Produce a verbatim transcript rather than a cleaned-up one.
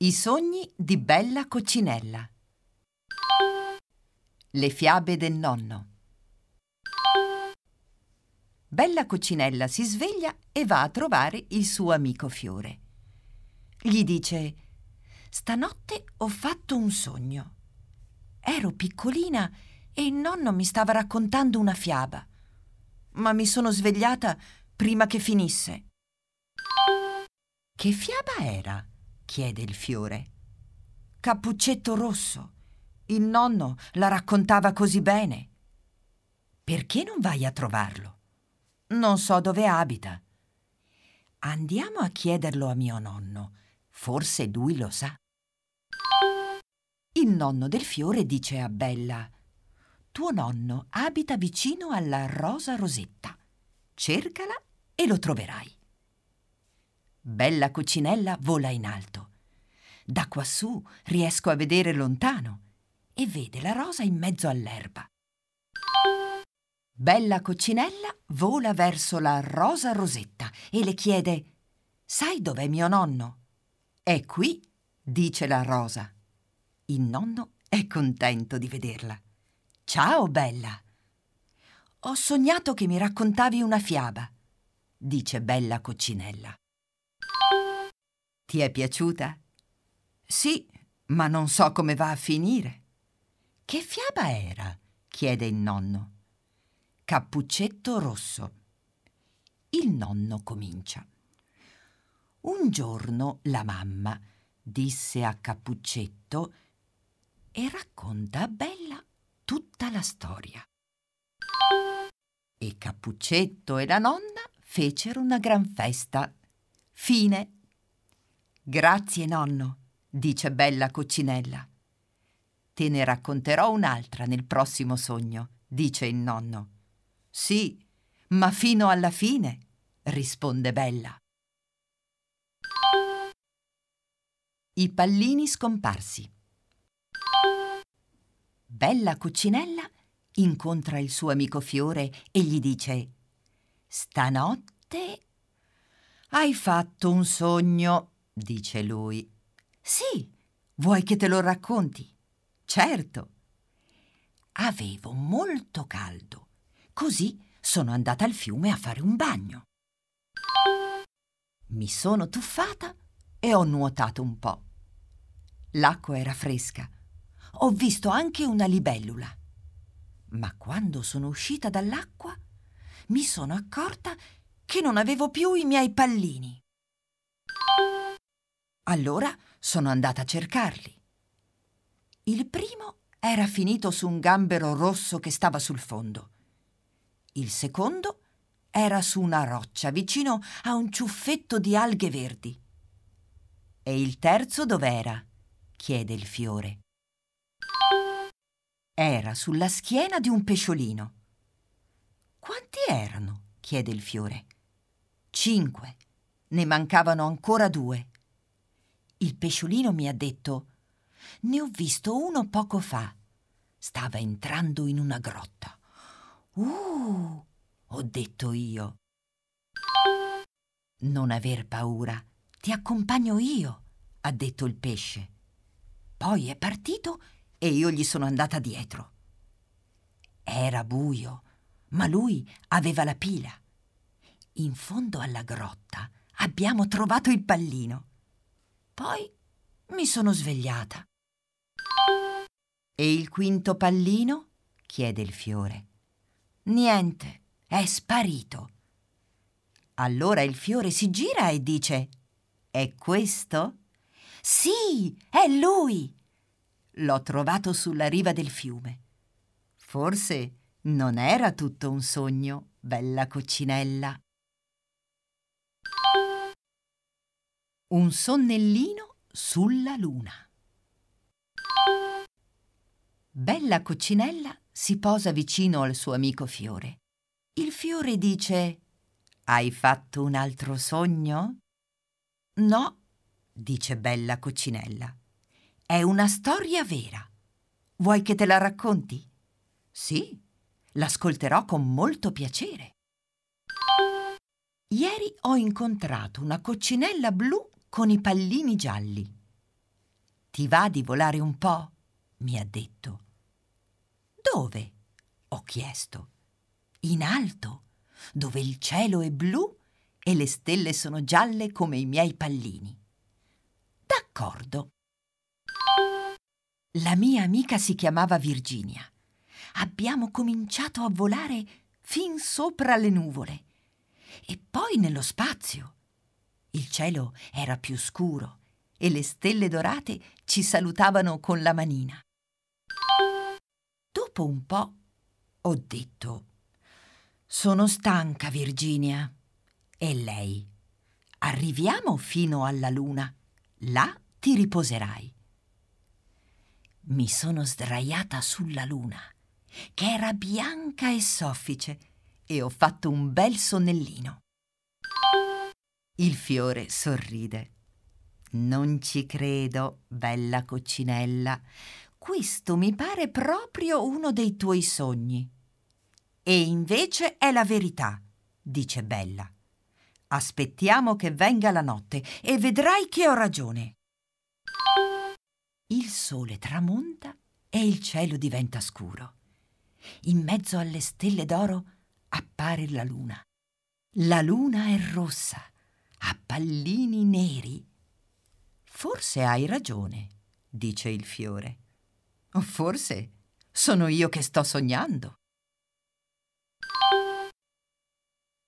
I sogni di Bella Coccinella. Le fiabe del nonno. Bella Coccinella si sveglia e va a trovare il suo amico Fiore. Gli dice: «Stanotte ho fatto un sogno. Ero piccolina e il nonno mi stava raccontando una fiaba, ma mi sono svegliata prima che finisse». «Che fiaba era?» chiede il Fiore. «Cappuccetto Rosso. Il nonno la raccontava così bene». «Perché non vai a trovarlo?» «Non so dove abita». «Andiamo a chiederlo a mio nonno. Forse lui lo sa». Il nonno del Fiore dice a Bella: «Tuo nonno abita vicino alla Rosa Rosetta. Cercala e lo troverai». Bella Coccinella vola in alto. Da quassù riesco a vedere lontano e vede la rosa in mezzo all'erba. Bella Coccinella vola verso la Rosa Rosetta e le chiede: «Sai dov'è mio nonno?» «È qui», dice la rosa. Il nonno è contento di vederla. «Ciao, Bella». «Ho sognato che mi raccontavi una fiaba», dice Bella Coccinella. «Ti è piaciuta?» «Sì, ma non so come va a finire». «Che fiaba era?» chiede il nonno. «Cappuccetto Rosso». Il nonno comincia. «Un giorno la mamma disse a Cappuccetto» e racconta a Bella tutta la storia. E Cappuccetto e la nonna fecero una gran festa. Fine. «Grazie, nonno», dice Bella Coccinella. «Te ne racconterò un'altra nel prossimo sogno», dice il nonno. «Sì, ma fino alla fine», risponde Bella. I pallini scomparsi. Bella Coccinella incontra il suo amico Fiore e gli dice: «Stanotte hai fatto un sogno», dice lui. «Sì, vuoi che te lo racconti?» «Certo». «Avevo molto caldo, così sono andata al fiume a fare un bagno. Mi sono tuffata e ho nuotato un po'. L'acqua era fresca. Ho visto anche una libellula. Ma quando sono uscita dall'acqua mi sono accorta che non avevo più i miei pallini. Allora sono andata a cercarli. Il primo era finito su un gambero rosso che stava sul fondo. Il secondo era su una roccia vicino a un ciuffetto di alghe verdi. E il terzo dov'era?» chiede il Fiore. «Era sulla schiena di un pesciolino». «Quanti erano?» chiede il Fiore. «Cinque. Ne mancavano ancora due. Il pesciolino mi ha detto: ne ho visto uno poco fa. Stava entrando in una grotta». «Uh!» ho detto io. «Non aver paura, ti accompagno io», ha detto il pesce. Poi è partito e io gli sono andata dietro. Era buio, ma lui aveva la pila. In fondo alla grotta abbiamo trovato il pallino. Poi mi sono svegliata». «E il quinto pallino?» chiede il Fiore. «Niente, è sparito». Allora il Fiore si gira e dice: «È questo?» «Sì, è lui! L'ho trovato sulla riva del fiume. Forse non era tutto un sogno, Bella Coccinella». Un sonnellino sulla luna. Bella Coccinella si posa vicino al suo amico Fiore. Il Fiore dice: «Hai fatto un altro sogno?» «No», dice Bella Coccinella. «È una storia vera. Vuoi che te la racconti?» «Sì, l'ascolterò con molto piacere». Ieri ho incontrato una coccinella blu con i pallini gialli. Ti va di volare un po'? Mi ha detto. Dove? Ho chiesto. In alto, dove il cielo è blu e le stelle sono gialle come i miei pallini. D'accordo. La mia amica si chiamava Virginia. Abbiamo cominciato a volare fin sopra le nuvole e poi nello spazio. Il cielo era più scuro e le stelle dorate ci salutavano con la manina. Dopo un po' ho detto: sono stanca, Virginia. E lei: arriviamo fino alla luna, là ti riposerai. Mi sono sdraiata sulla luna, che era bianca e soffice, e ho fatto un bel sonnellino. Il fiore sorride. Non ci credo, bella coccinella. Questo mi pare proprio uno dei tuoi sogni. E invece è la verità, dice Bella. Aspettiamo che venga la notte e vedrai che ho ragione. Il sole tramonta e il cielo diventa scuro. In mezzo alle stelle d'oro appare la luna. La luna è rossa, ha pallini neri. Forse hai ragione, dice il fiore. O forse sono io che sto sognando.